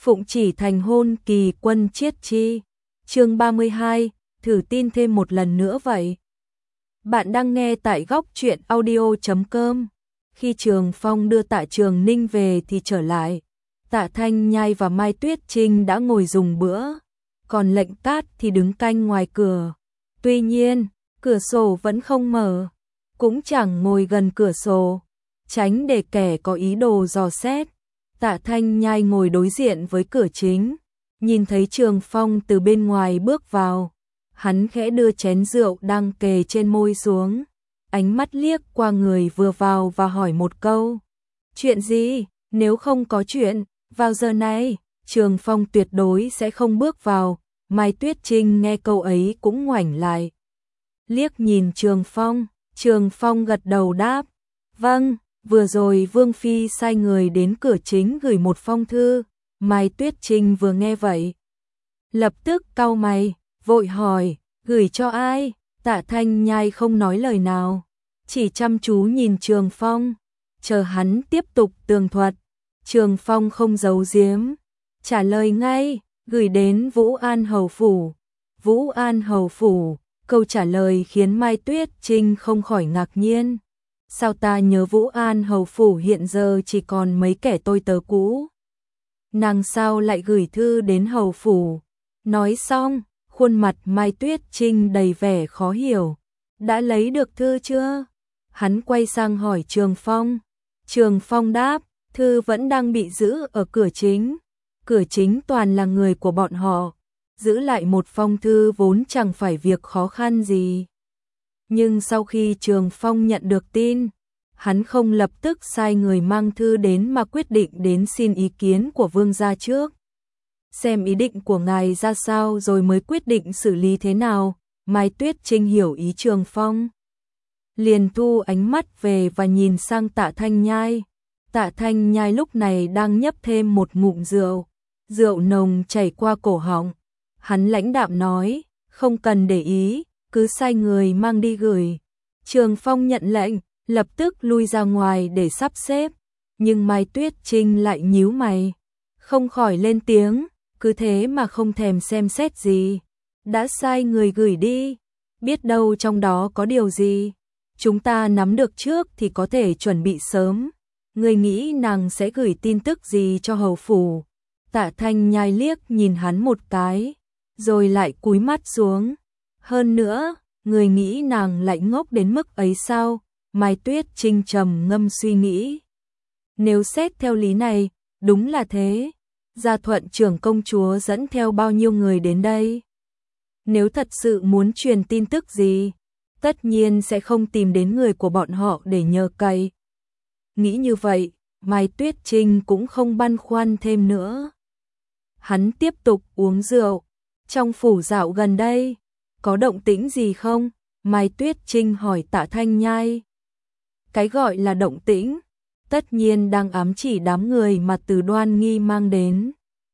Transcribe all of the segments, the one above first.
Phụng chỉ thành hôn kỳ quân chiết chi. Chương 32, thử tin thêm một lần nữa vậy. Bạn đang nghe tại góc truyện audio.com. Khi Trường Phong đưa Tạ Trường Ninh về thì trở lại. Tạ Thanh Nhai và Mai Tuyết Trinh đã ngồi dùng bữa, còn Lệnh Cát thì đứng canh ngoài cửa. Tuy nhiên, cửa sổ vẫn không mở, cũng chẳng ngồi gần cửa sổ, tránh để kẻ có ý đồ dò xét. Tạ Thanh Nhai ngồi đối diện với cửa chính, nhìn thấy Trường Phong từ bên ngoài bước vào. Hắn khẽ đưa chén rượu đang kề trên môi xuống, ánh mắt liếc qua người vừa vào và hỏi một câu. Chuyện gì? Nếu không có chuyện, vào giờ này, Trường Phong tuyệt đối sẽ không bước vào. Mai Tuyết Trinh nghe câu ấy cũng ngoảnh lại, liếc nhìn Trường Phong gật đầu đáp. Vâng, vừa rồi Vương Phi sai người đến cửa chính gửi một phong thư. Mai Tuyết Trinh vừa nghe vậy, lập tức cau mày, vội hỏi, gửi cho ai? Tạ Thanh Nhai không nói lời nào, chỉ chăm chú nhìn Trường Phong, chờ hắn tiếp tục tường thuật. Trường Phong không giấu giếm, trả lời ngay, gửi đến Vũ An Hầu Phủ. Vũ An Hầu Phủ, câu trả lời khiến Mai Tuyết Trinh không khỏi ngạc nhiên. Sao ta nhớ Vũ An Hầu Phủ hiện giờ chỉ còn mấy kẻ tôi tớ cũ? Nàng sao lại gửi thư đến Hầu Phủ? Nói xong, khuôn mặt Mai Tuyết Trinh đầy vẻ khó hiểu. Đã lấy được thư chưa? Hắn quay sang hỏi Trường Phong. Trường Phong đáp, thư vẫn đang bị giữ ở cửa chính. Cửa chính toàn là người của bọn họ, giữ lại một phong thư vốn chẳng phải việc khó khăn gì. Nhưng sau khi Trường Phong nhận được tin, hắn không lập tức sai người mang thư đến mà quyết định đến xin ý kiến của vương gia trước. Xem ý định của ngài ra sao rồi mới quyết định xử lý thế nào. Mai Tuyết Trinh hiểu ý Trường Phong, liền thu ánh mắt về và nhìn sang Tạ Thanh Nhai. Tạ Thanh Nhai lúc này đang nhấp thêm một ngụm rượu, rượu nồng chảy qua cổ họng. Hắn lãnh đạm nói, không cần để ý, cứ sai người mang đi gửi. Trường Phong nhận lệnh, lập tức lui ra ngoài để sắp xếp. Nhưng Mai Tuyết Trinh lại nhíu mày, không khỏi lên tiếng, cứ thế mà không thèm xem xét gì. Đã sai người gửi đi, biết đâu trong đó có điều gì. Chúng ta nắm được trước thì có thể chuẩn bị sớm. Người nghĩ nàng sẽ gửi tin tức gì cho Hầu Phủ? Tạ Thanh Nhai liếc nhìn hắn một cái, rồi lại cúi mắt xuống. Hơn nữa, người nghĩ nàng lại ngốc đến mức ấy sao? Mai Tuyết Trinh trầm ngâm suy nghĩ. Nếu xét theo lý này, đúng là thế. Gia Thuận trưởng công chúa dẫn theo bao nhiêu người đến đây? Nếu thật sự muốn truyền tin tức gì, tất nhiên sẽ không tìm đến người của bọn họ để nhờ cậy. Nghĩ như vậy, Mai Tuyết Trinh cũng không băn khoăn thêm nữa. Hắn tiếp tục uống rượu. Trong phủ dạo gần đây, có động tĩnh gì không? Mai Tuyết Trinh hỏi Tạ Thanh Nhai. Cái gọi là động tĩnh, tất nhiên đang ám chỉ đám người mà Từ Đoan Nghi mang đến.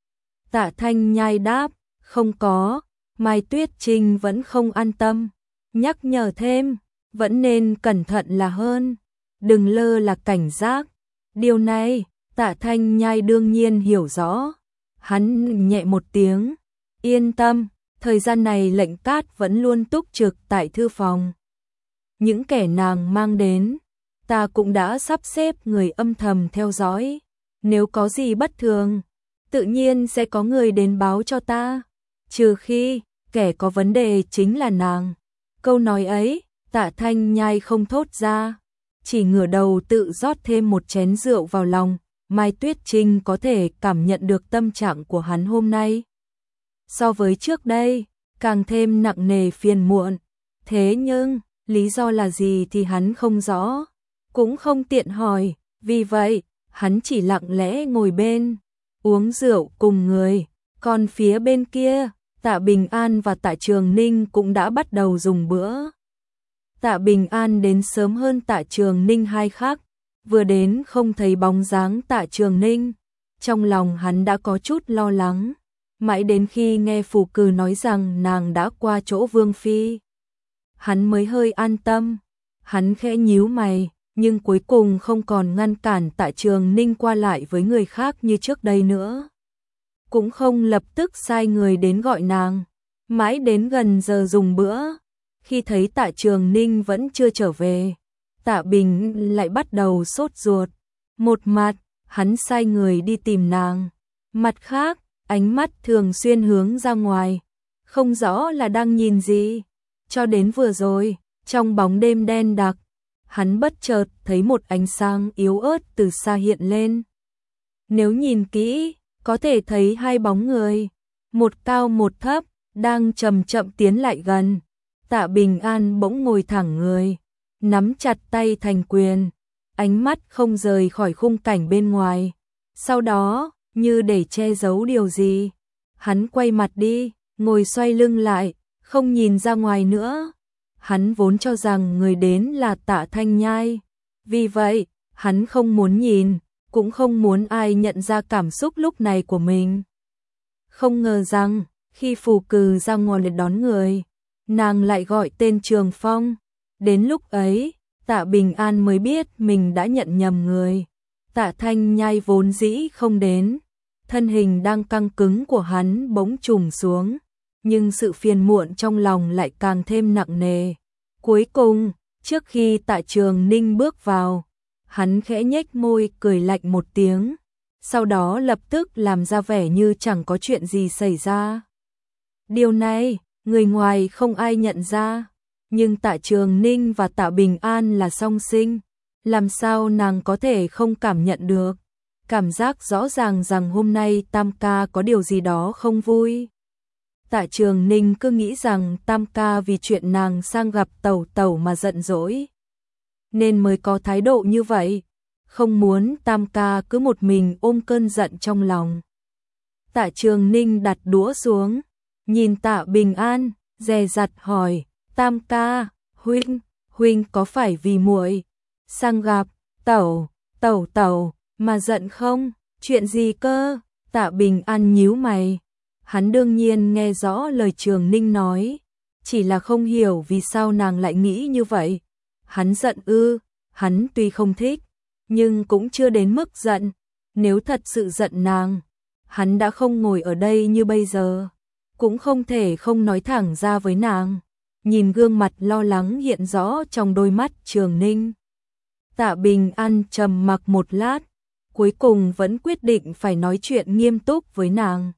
Tạ Thanh Nhai đáp, không có. Mai Tuyết Trinh vẫn không an tâm, nhắc nhở thêm, vẫn nên cẩn thận là hơn, đừng lơ là cảnh giác. Điều này, Tạ Thanh Nhai đương nhiên hiểu rõ. Hắn nhẹ một tiếng, yên tâm, thời gian này Lệnh Cát vẫn luôn túc trực tại thư phòng. Những kẻ nàng mang đến, ta cũng đã sắp xếp người âm thầm theo dõi. Nếu có gì bất thường, tự nhiên sẽ có người đến báo cho ta. Trừ khi, kẻ có vấn đề chính là nàng. Câu nói ấy, Tạ Thanh Nhai không thốt ra, chỉ ngửa đầu tự rót thêm một chén rượu vào lòng. Mai Tuyết Trinh có thể cảm nhận được tâm trạng của hắn hôm nay. So với trước đây, càng thêm nặng nề phiền muộn. Thế nhưng, lý do là gì thì hắn không rõ, cũng không tiện hỏi. Vì vậy, hắn chỉ lặng lẽ ngồi bên, uống rượu cùng người. Còn phía bên kia, Tạ Bình An và Tạ Trường Ninh cũng đã bắt đầu dùng bữa. Tạ Bình An đến sớm hơn Tạ Trường Ninh 2 khắc. Vừa đến không thấy bóng dáng Tạ Trường Ninh, trong lòng hắn đã có chút lo lắng. Mãi đến khi nghe Phù Cừ nói rằng nàng đã qua chỗ Vương Phi, hắn mới hơi an tâm. Hắn khẽ nhíu mày, nhưng cuối cùng không còn ngăn cản Tạ Trường Ninh qua lại với người khác như trước đây nữa. cũng không lập tức sai người đến gọi nàng. Mãi đến gần giờ dùng bữa, khi thấy Tạ Trường Ninh vẫn chưa trở về, Tạ Bình lại bắt đầu sốt ruột. Một mặt, hắn sai người đi tìm nàng. Mặt khác, ánh mắt thường xuyên hướng ra ngoài, không rõ là đang nhìn gì. Cho đến vừa rồi, trong bóng đêm đen đặc, hắn bất chợt thấy một ánh sáng yếu ớt từ xa hiện lên. Nếu nhìn kỹ, có thể thấy hai bóng người, một cao một thấp, đang chậm chậm tiến lại gần. Tạ Bình An bỗng ngồi thẳng người, nắm chặt tay thành quyền, ánh mắt không rời khỏi khung cảnh bên ngoài. Sau đó, như để che giấu điều gì, hắn quay mặt đi, ngồi xoay lưng lại, không nhìn ra ngoài nữa. Hắn vốn cho rằng người đến là Tạ Thanh Nhai, vì vậy, hắn không muốn nhìn, cũng không muốn ai nhận ra cảm xúc lúc này của mình. Không ngờ rằng, khi Phù Cừ ra ngoài để đón người, nàng lại gọi tên Trường Phong. Đến lúc ấy, Tạ Bình An mới biết mình đã nhận nhầm người. Tạ Thanh Nhai vốn dĩ không đến, thân hình đang căng cứng của hắn bỗng trùng xuống, nhưng sự phiền muộn trong lòng lại càng thêm nặng nề. Cuối cùng, trước khi Tạ Trường Ninh bước vào, hắn khẽ nhếch môi cười lạnh một tiếng, sau đó lập tức làm ra vẻ như chẳng có chuyện gì xảy ra. Điều này, người ngoài không ai nhận ra, nhưng Tạ Trường Ninh và Tạ Bình An là song sinh, làm sao nàng có thể không cảm nhận được, cảm giác rõ ràng rằng hôm nay Tam ca có điều gì đó không vui. Tạ Trường Ninh cứ nghĩ rằng Tam ca vì chuyện nàng sang gặp Tẩu Tẩu mà giận dỗi, nên mới có thái độ như vậy, không muốn Tam ca cứ một mình ôm cơn giận trong lòng. Tạ Trường Ninh đặt đũa xuống, nhìn Tạ Bình An, dè dặt hỏi, Tam ca, huynh có phải vì muội sang gặp Tẩu Tẩu mà giận không? Chuyện gì cơ? Tạ Bình An nhíu mày. Hắn đương nhiên nghe rõ lời Trường Ninh nói, chỉ là không hiểu vì sao nàng lại nghĩ như vậy. Hắn giận ư? Hắn tuy không thích, nhưng cũng chưa đến mức giận. Nếu thật sự giận nàng, hắn đã không ngồi ở đây như bây giờ, cũng không thể không nói thẳng ra với nàng. Nhìn gương mặt lo lắng hiện rõ trong đôi mắt Trường Ninh, Tạ Bình An trầm mặc một lát, cuối cùng vẫn quyết định phải nói chuyện nghiêm túc với nàng.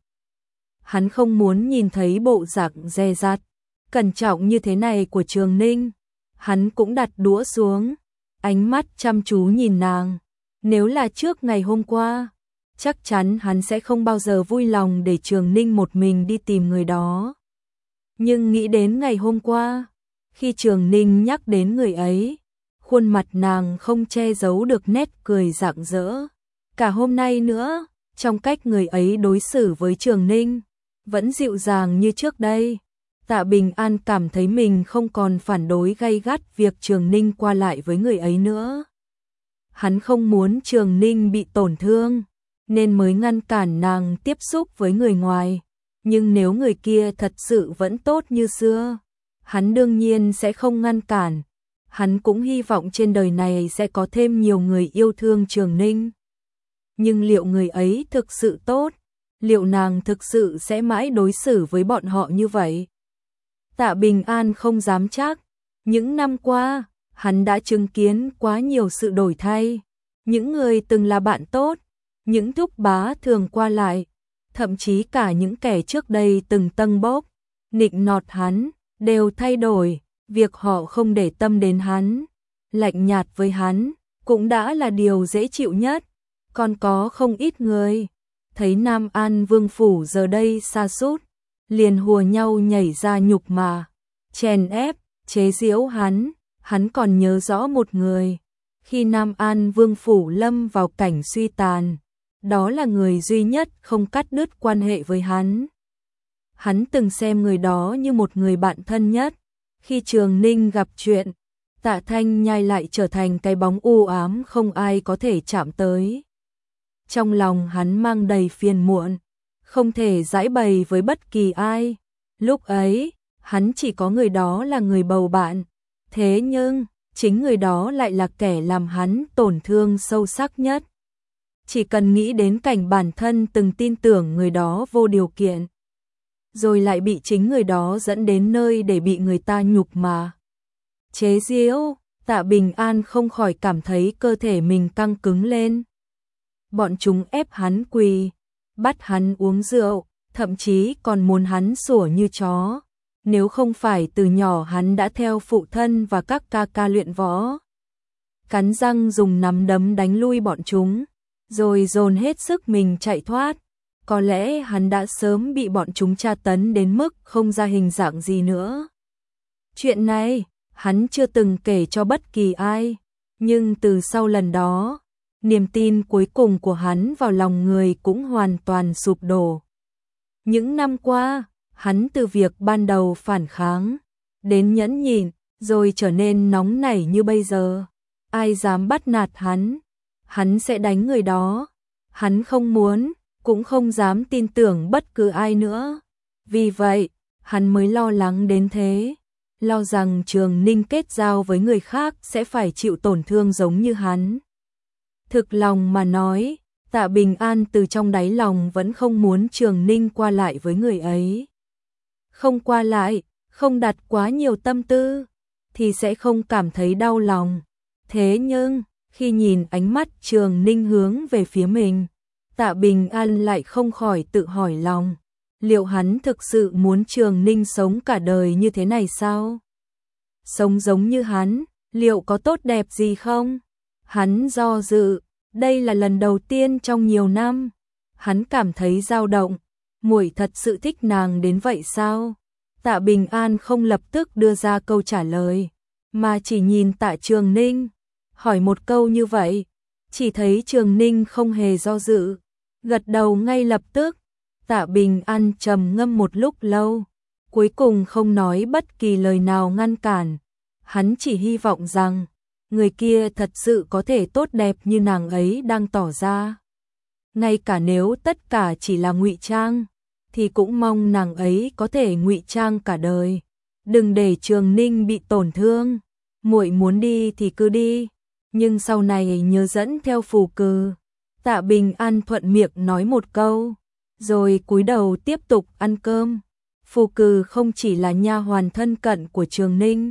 Hắn không muốn nhìn thấy bộ dạng dè dặt, cẩn trọng như thế này của Trường Ninh. Hắn cũng đặt đũa xuống, ánh mắt chăm chú nhìn nàng. Nếu là trước ngày hôm qua, chắc chắn hắn sẽ không bao giờ vui lòng để Trường Ninh một mình đi tìm người đó. Nhưng nghĩ đến ngày hôm qua, khi Trường Ninh nhắc đến người ấy, khuôn mặt nàng không che giấu được nét cười rạng rỡ. Cả hôm nay nữa, trong cách người ấy đối xử với Trường Ninh, vẫn dịu dàng như trước đây. Tạ Bình An cảm thấy mình không còn phản đối gay gắt việc Trường Ninh qua lại với người ấy nữa. Hắn không muốn Trường Ninh bị tổn thương, nên mới ngăn cản nàng tiếp xúc với người ngoài. Nhưng nếu người kia thật sự vẫn tốt như xưa, hắn đương nhiên sẽ không ngăn cản. Hắn cũng hy vọng trên đời này sẽ có thêm nhiều người yêu thương Trường Ninh. Nhưng liệu người ấy thực sự tốt? Liệu nàng thực sự sẽ mãi đối xử với bọn họ như vậy? Tạ Bình An không dám chắc. Những năm qua, hắn đã chứng kiến quá nhiều sự đổi thay. Những người từng là bạn tốt, những thúc bá thường qua lại, thậm chí cả những kẻ trước đây từng tâng bốc, nịnh nọt hắn, đều thay đổi. Việc họ không để tâm đến hắn, lạnh nhạt với hắn, cũng đã là điều dễ chịu nhất. Còn có không ít người thấy Nam An Vương Phủ giờ đây sa sút, liền hùa nhau nhảy ra nhục mà, chèn ép, chế giễu hắn. Hắn còn nhớ rõ một người, khi Nam An Vương Phủ lâm vào cảnh suy tàn, đó là người duy nhất không cắt đứt quan hệ với hắn. Hắn từng xem người đó như một người bạn thân nhất. Khi Trường Ninh gặp chuyện, Tạ Thanh Nhai lại trở thành cái bóng u ám không ai có thể chạm tới. Trong lòng hắn mang đầy phiền muộn, không thể giải bày với bất kỳ ai. Lúc ấy, hắn chỉ có người đó là người bầu bạn. Thế nhưng, chính người đó lại là kẻ làm hắn tổn thương sâu sắc nhất. chỉ cần nghĩ đến cảnh bản thân từng tin tưởng người đó vô điều kiện, rồi lại bị chính người đó dẫn đến nơi để bị người ta nhục mà chế giễu, Tạ Bình An không khỏi cảm thấy cơ thể mình căng cứng lên. Bọn chúng ép hắn quỳ, bắt hắn uống rượu, thậm chí còn muốn hắn sủa như chó. Nếu không phải từ nhỏ hắn đã theo phụ thân và các ca ca luyện võ, cắn răng dùng nắm đấm đánh lui bọn chúng, rồi dồn hết sức mình chạy thoát, có lẽ hắn đã sớm bị bọn chúng tra tấn đến mức không ra hình dạng gì nữa. Chuyện này, hắn chưa từng kể cho bất kỳ ai, nhưng từ sau lần đó, niềm tin cuối cùng của hắn vào lòng người cũng hoàn toàn sụp đổ. Những năm qua, hắn từ việc ban đầu phản kháng, đến nhẫn nhịn, rồi trở nên nóng nảy như bây giờ. Ai dám bắt nạt hắn sẽ đánh người đó. Hắn không muốn, cũng không dám tin tưởng bất cứ ai nữa. Vì vậy, hắn mới lo lắng đến thế. Lo rằng Trường Ninh kết giao với người khác sẽ phải chịu tổn thương giống như hắn. Thực lòng mà nói, Tạ Bình An từ trong đáy lòng vẫn không muốn Trường Ninh qua lại với người ấy. Không qua lại, không đặt quá nhiều tâm tư, thì sẽ không cảm thấy đau lòng. Thế nhưng, khi nhìn ánh mắt Trường Ninh hướng về phía mình, Tạ Bình An lại không khỏi tự hỏi lòng. Liệu hắn thực sự muốn Trường Ninh sống cả đời như thế này sao? Sống giống như hắn, liệu có tốt đẹp gì không? Hắn do dự, đây là lần đầu tiên trong nhiều năm. Hắn cảm thấy dao động, muội thật sự thích nàng đến vậy sao? Tạ Bình An không lập tức đưa ra câu trả lời, mà chỉ nhìn Tạ Trường Ninh, hỏi một câu như vậy. Chỉ thấy Trường Ninh không hề do dự, gật đầu ngay lập tức. Tạ Bình An trầm ngâm một lúc lâu, cuối cùng không nói bất kỳ lời nào ngăn cản. Hắn chỉ hy vọng rằng người kia thật sự có thể tốt đẹp như nàng ấy đang tỏ ra. Ngay cả nếu tất cả chỉ là ngụy trang, thì cũng mong nàng ấy có thể ngụy trang cả đời. Đừng để Trường Ninh bị tổn thương. Muội muốn đi thì cứ đi, nhưng sau này nhớ dẫn theo Phù Cừ. Tạ Bình An thuận miệng nói một câu, rồi cúi đầu tiếp tục ăn cơm. Phù Cừ không chỉ là nha hoàn thân cận của Trường Ninh,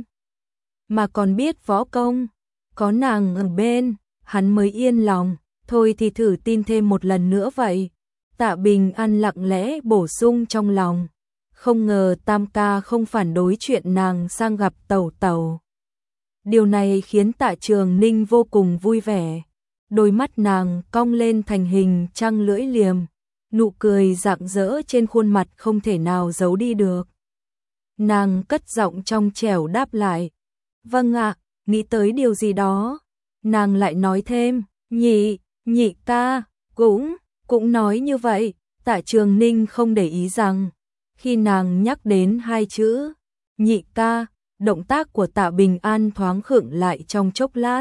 mà còn biết võ công. Có nàng ở bên, hắn mới yên lòng. Thôi thì thử tin thêm một lần nữa vậy. Tạ Bình An lặng lẽ bổ sung trong lòng. Không ngờ Tam ca không phản đối chuyện nàng sang gặp Tẩu Tẩu. Điều này khiến Tạ Trường Ninh vô cùng vui vẻ. Đôi mắt nàng cong lên thành hình trăng lưỡi liềm, nụ cười rạng rỡ trên khuôn mặt không thể nào giấu đi được. Nàng cất giọng trong trẻo đáp lại. Vâng ạ, nghĩ tới điều gì đó. Nàng lại nói thêm, nhị ca, cũng nói như vậy. Tạ Trường Ninh không để ý rằng, khi nàng nhắc đến hai chữ, nhị ca, động tác của Tạ Bình An thoáng khựng lại trong chốc lát.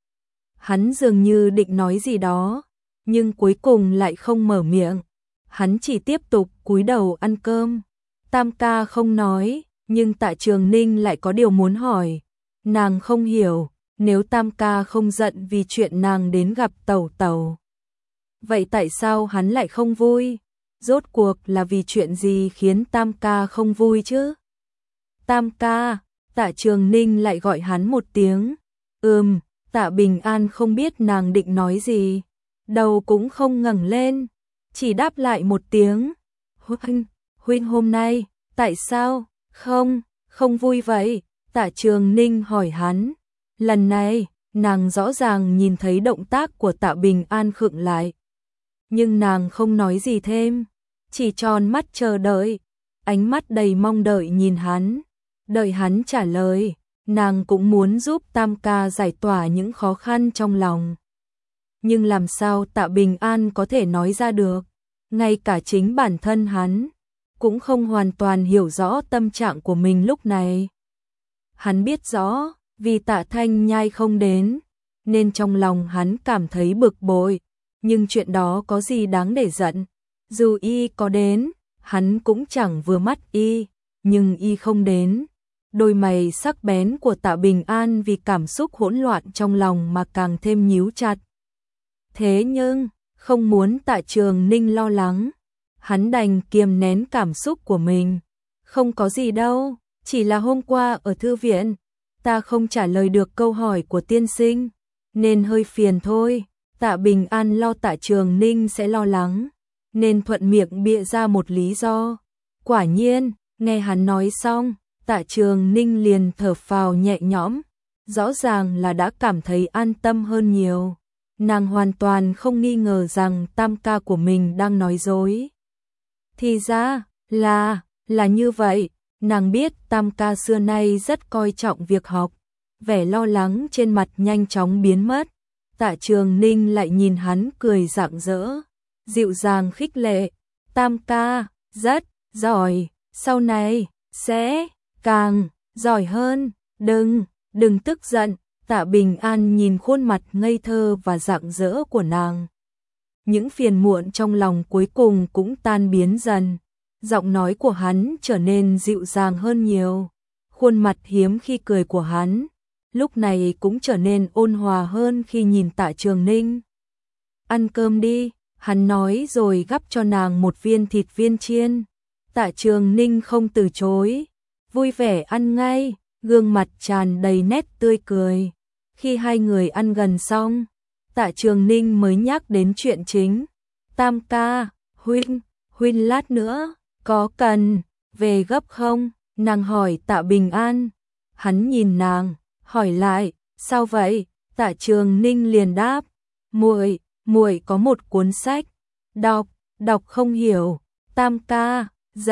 Hắn dường như định nói gì đó, nhưng cuối cùng lại không mở miệng. Hắn chỉ tiếp tục cúi đầu ăn cơm. Tam ca không nói, nhưng Tạ Trường Ninh lại có điều muốn hỏi. Nàng không hiểu, nếu Tam ca không giận vì chuyện nàng đến gặp Tẩu Tẩu, vậy tại sao hắn lại không vui? Rốt cuộc là vì chuyện gì khiến Tam ca không vui chứ? Tam ca, Tạ Trường Ninh lại gọi hắn một tiếng. Tạ Bình An không biết nàng định nói gì, đầu cũng không ngẩng lên, chỉ đáp lại một tiếng. Huynh hôm nay, tại sao, không vui vậy? Tạ Trường Ninh hỏi hắn. Lần này, nàng rõ ràng nhìn thấy động tác của Tạ Bình An khựng lại. Nhưng nàng không nói gì thêm, chỉ tròn mắt chờ đợi, ánh mắt đầy mong đợi nhìn hắn. Đợi hắn trả lời, nàng cũng muốn giúp Tam ca giải tỏa những khó khăn trong lòng. Nhưng làm sao Tạ Bình An có thể nói ra được? Ngay cả chính bản thân hắn cũng không hoàn toàn hiểu rõ tâm trạng của mình lúc này. Hắn biết rõ, vì Tạ Thanh Nhai không đến, nên trong lòng hắn cảm thấy bực bội. Nhưng chuyện đó có gì đáng để giận? Dù y có đến, hắn cũng chẳng vừa mắt y, nhưng y không đến. Đôi mày sắc bén của Tạ Bình An vì cảm xúc hỗn loạn trong lòng mà càng thêm nhíu chặt. Thế nhưng, không muốn Tạ Trường Ninh lo lắng. Hắn đành kiềm nén cảm xúc của mình. Không có gì đâu, chỉ là hôm qua ở thư viện, ta không trả lời được câu hỏi của tiên sinh, nên hơi phiền thôi. Tạ Bình An lo Tạ Trường Ninh sẽ lo lắng, nên thuận miệng bịa ra một lý do. Quả nhiên, nghe hắn nói xong, Tạ Trường Ninh liền thở phào nhẹ nhõm, rõ ràng là đã cảm thấy an tâm hơn nhiều. Nàng hoàn toàn không nghi ngờ rằng tam ca của mình đang nói dối. Thì ra, là như vậy, nàng biết tam ca xưa nay rất coi trọng việc học, vẻ lo lắng trên mặt nhanh chóng biến mất. Tạ Trường Ninh lại nhìn hắn cười rạng rỡ, dịu dàng khích lệ, tam ca, rất giỏi, sau này, sẽ càng giỏi hơn, đừng tức giận. Tạ Bình An nhìn khuôn mặt ngây thơ và rạng rỡ của nàng. Những phiền muộn trong lòng cuối cùng cũng tan biến dần. Giọng nói của hắn trở nên dịu dàng hơn nhiều. Khuôn mặt hiếm khi cười của hắn, lúc này cũng trở nên ôn hòa hơn khi nhìn Tạ Trường Ninh. Ăn cơm đi, hắn nói rồi gắp cho nàng một viên thịt viên chiên. Tạ Trường Ninh không từ chối, vui vẻ ăn ngay, gương mặt tràn đầy nét tươi cười. Khi hai người ăn gần xong, Tạ Trường Ninh mới nhắc đến chuyện chính. Tam ca, huynh lát nữa, có cần về gấp không? Nàng hỏi Tạ Bình An. Hắn nhìn nàng, hỏi lại, sao vậy? Tạ Trường Ninh liền đáp, muội có một cuốn sách, đọc không hiểu. Tam ca,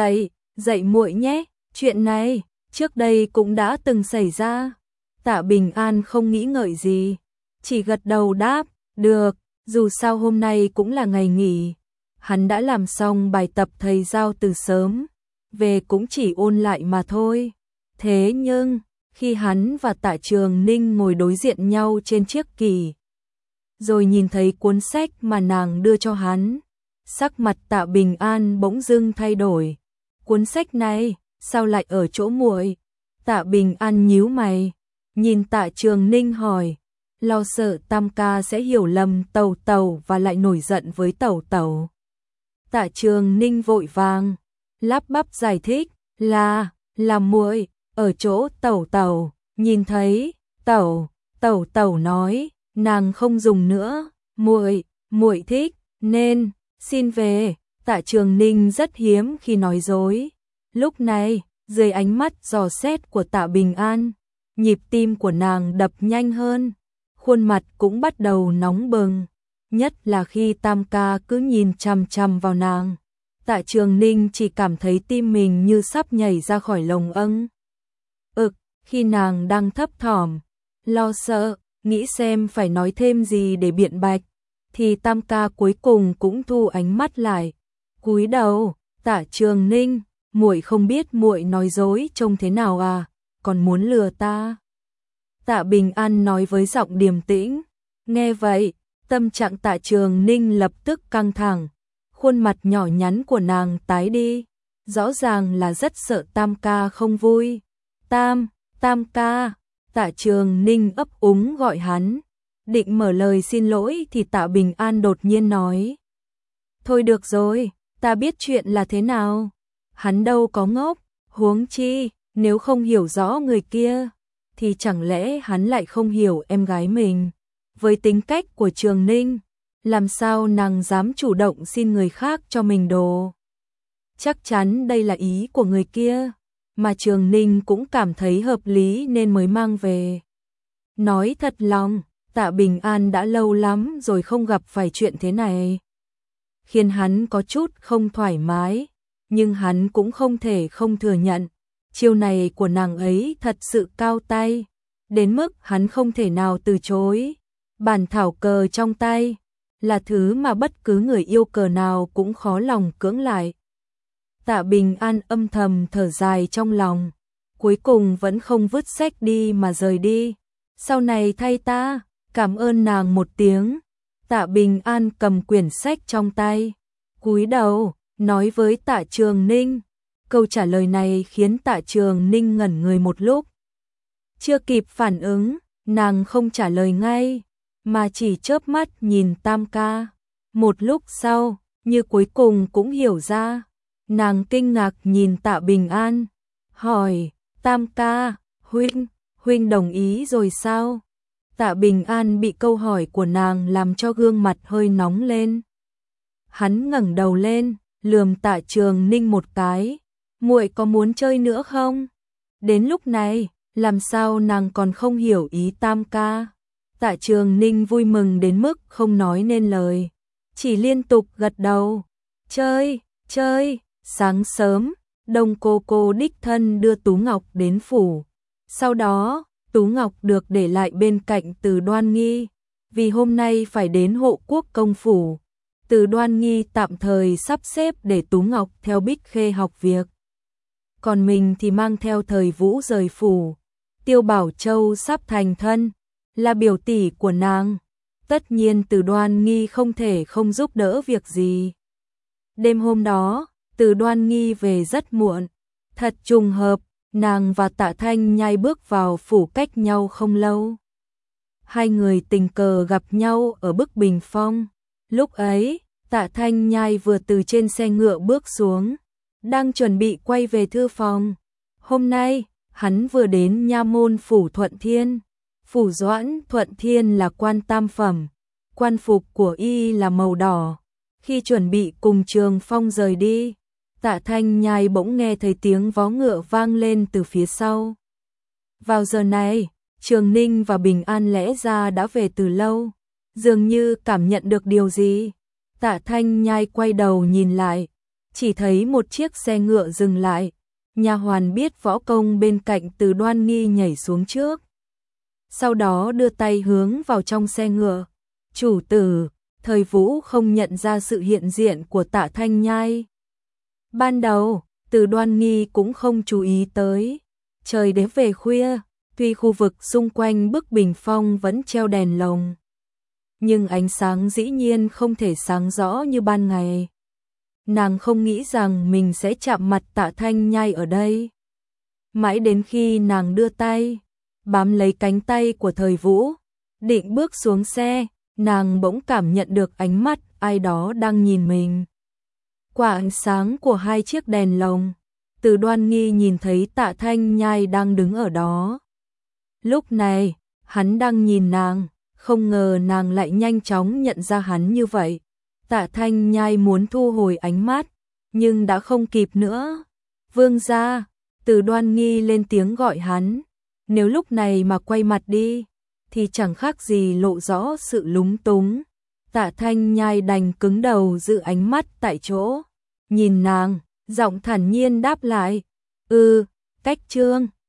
dạy muội nhé, chuyện này trước đây cũng đã từng xảy ra. Tạ Bình An không nghĩ ngợi gì, chỉ gật đầu đáp, được, dù sao hôm nay cũng là ngày nghỉ. Hắn đã làm xong bài tập thầy giao từ sớm, về cũng chỉ ôn lại mà thôi. Thế nhưng, khi hắn và Tạ Trường Ninh ngồi đối diện nhau trên chiếc kỷ, rồi nhìn thấy cuốn sách mà nàng đưa cho hắn, sắc mặt Tạ Bình An bỗng dưng thay đổi. Cuốn sách này, sao lại ở chỗ muội? Tạ Bình An nhíu mày, nhìn Tạ Trường Ninh hỏi, lo sợ tam ca sẽ hiểu lầm Tẩu Tẩu và lại nổi giận với Tẩu Tẩu. Tạ Trường Ninh vội vàng lắp bắp giải thích, là muội ở chỗ Tẩu Tẩu nhìn thấy. Tẩu Tẩu nói nàng không dùng nữa, muội thích nên xin về. Tạ Trường Ninh rất hiếm khi nói dối. Lúc này, dưới ánh mắt dò xét của Tạ Bình An, nhịp tim của nàng đập nhanh hơn, khuôn mặt cũng bắt đầu nóng bừng, nhất là khi tam ca cứ nhìn chằm chằm vào nàng. Tạ Trường Ninh chỉ cảm thấy tim mình như sắp nhảy ra khỏi lồng âng. Khi nàng đang thấp thỏm, lo sợ, nghĩ xem phải nói thêm gì để biện bạch, thì tam ca cuối cùng cũng thu ánh mắt lại, cúi đầu. Tạ Trường Ninh, muội không biết muội nói dối trông thế nào à, còn muốn lừa ta? Tạ Bình An nói với giọng điềm tĩnh. Nghe vậy, tâm trạng Tạ Trường Ninh lập tức căng thẳng, khuôn mặt nhỏ nhắn của nàng tái đi, rõ ràng là rất sợ tam ca không vui. Tam ca, Tạ Trường Ninh ấp úng gọi hắn, định mở lời xin lỗi thì Tạ Bình An đột nhiên nói, thôi được rồi, ta biết chuyện là thế nào. Hắn đâu có ngốc, huống chi, nếu không hiểu rõ người kia, thì chẳng lẽ hắn lại không hiểu em gái mình. Với tính cách của Trường Ninh, làm sao nàng dám chủ động xin người khác cho mình đồ. Chắc chắn đây là ý của người kia, mà Trường Ninh cũng cảm thấy hợp lý nên mới mang về. Nói thật lòng, Tạ Bình An đã lâu lắm rồi không gặp phải chuyện thế này, khiến hắn có chút không thoải mái, nhưng hắn cũng không thể không thừa nhận, chiêu này của nàng ấy thật sự cao tay, đến mức hắn không thể nào từ chối. Bản thảo cờ trong tay là thứ mà bất cứ người yêu cờ nào cũng khó lòng cưỡng lại. Tạ Bình An âm thầm thở dài trong lòng, cuối cùng vẫn không vứt sách đi mà rời đi. Sau này thay ta, cảm ơn nàng một tiếng. Tạ Bình An cầm quyển sách trong tay, cúi đầu, nói với Tạ Trường Ninh. Câu trả lời này khiến Tạ Trường Ninh ngẩn người một lúc. Chưa kịp phản ứng, nàng không trả lời ngay, mà chỉ chớp mắt nhìn tam ca. Một lúc sau, như cuối cùng cũng hiểu ra, nàng kinh ngạc nhìn Tạ Bình An, hỏi, Tam ca, huynh đồng ý rồi sao? Tạ Bình An bị câu hỏi của nàng làm cho gương mặt hơi nóng lên. Hắn ngẩng đầu lên, lườm Tạ Trường Ninh một cái, muội có muốn chơi nữa không? Đến lúc này, làm sao nàng còn không hiểu ý Tam ca? Tạ Trường Ninh vui mừng đến mức không nói nên lời, chỉ liên tục gật đầu. Chơi. Sáng sớm, Đông cô đích thân đưa Tú Ngọc đến phủ. Sau đó, Tú Ngọc được để lại bên cạnh Từ Đoan Nghi, vì hôm nay phải đến Hộ Quốc công phủ. Từ Đoan Nghi tạm thời sắp xếp để Tú Ngọc theo Bích Khê học việc. Còn mình thì mang theo Thời Vũ rời phủ. Tiêu Bảo Châu sắp thành thân, là biểu tỷ của nàng. Tất nhiên Từ Đoan Nghi không thể không giúp đỡ việc gì. Đêm hôm đó, Từ Đoan Nghi về rất muộn. Thật trùng hợp, nàng và Tạ Thanh Nhai bước vào phủ cách nhau không lâu. Hai người tình cờ gặp nhau ở bức bình phong. Lúc ấy, Tạ Thanh Nhai vừa từ trên xe ngựa bước xuống, đang chuẩn bị quay về thư phòng. Hôm nay, hắn vừa đến nha môn phủ Thuận Thiên. Phủ Doãn Thuận Thiên là quan tam phẩm, quan phục của y là màu đỏ. Khi chuẩn bị cùng Trường Phong rời đi, Tạ Thanh Nhai bỗng nghe thấy tiếng vó ngựa vang lên từ phía sau. Vào giờ này, Trường Ninh và Bình An lẽ ra đã về từ lâu, dường như cảm nhận được điều gì. Tạ Thanh Nhai quay đầu nhìn lại, chỉ thấy một chiếc xe ngựa dừng lại. Nha hoàn biết võ công bên cạnh Từ Đoan Nghi nhảy xuống trước, sau đó đưa tay hướng vào trong xe ngựa. Chủ tử, Thời Vũ không nhận ra sự hiện diện của Tạ Thanh Nhai. Ban đầu, Từ Đoan Nghi cũng không chú ý tới. Trời đến về khuya, tuy khu vực xung quanh bức bình phong vẫn treo đèn lồng, nhưng ánh sáng dĩ nhiên không thể sáng rõ như ban ngày. Nàng không nghĩ rằng mình sẽ chạm mặt Tạ Thanh Nhai ở đây. Mãi đến khi nàng đưa tay bám lấy cánh tay của Thời Vũ, định bước xuống xe, nàng bỗng cảm nhận được ánh mắt ai đó đang nhìn mình. Qua ánh sáng của hai chiếc đèn lồng, Từ Đoan Nghi nhìn thấy Tạ Thanh Nhai đang đứng ở đó. Lúc này, hắn đang nhìn nàng, không ngờ nàng lại nhanh chóng nhận ra hắn như vậy. Tạ Thanh Nhai muốn thu hồi ánh mắt, nhưng đã không kịp nữa. Vương gia, Từ Đoan Nghi lên tiếng gọi hắn. Nếu lúc này mà quay mặt đi, thì chẳng khác gì lộ rõ sự lúng túng. Tạ Thanh Nhai đành cứng đầu giữ ánh mắt tại chỗ. Nhìn nàng, giọng thản nhiên đáp lại. Cách Trương.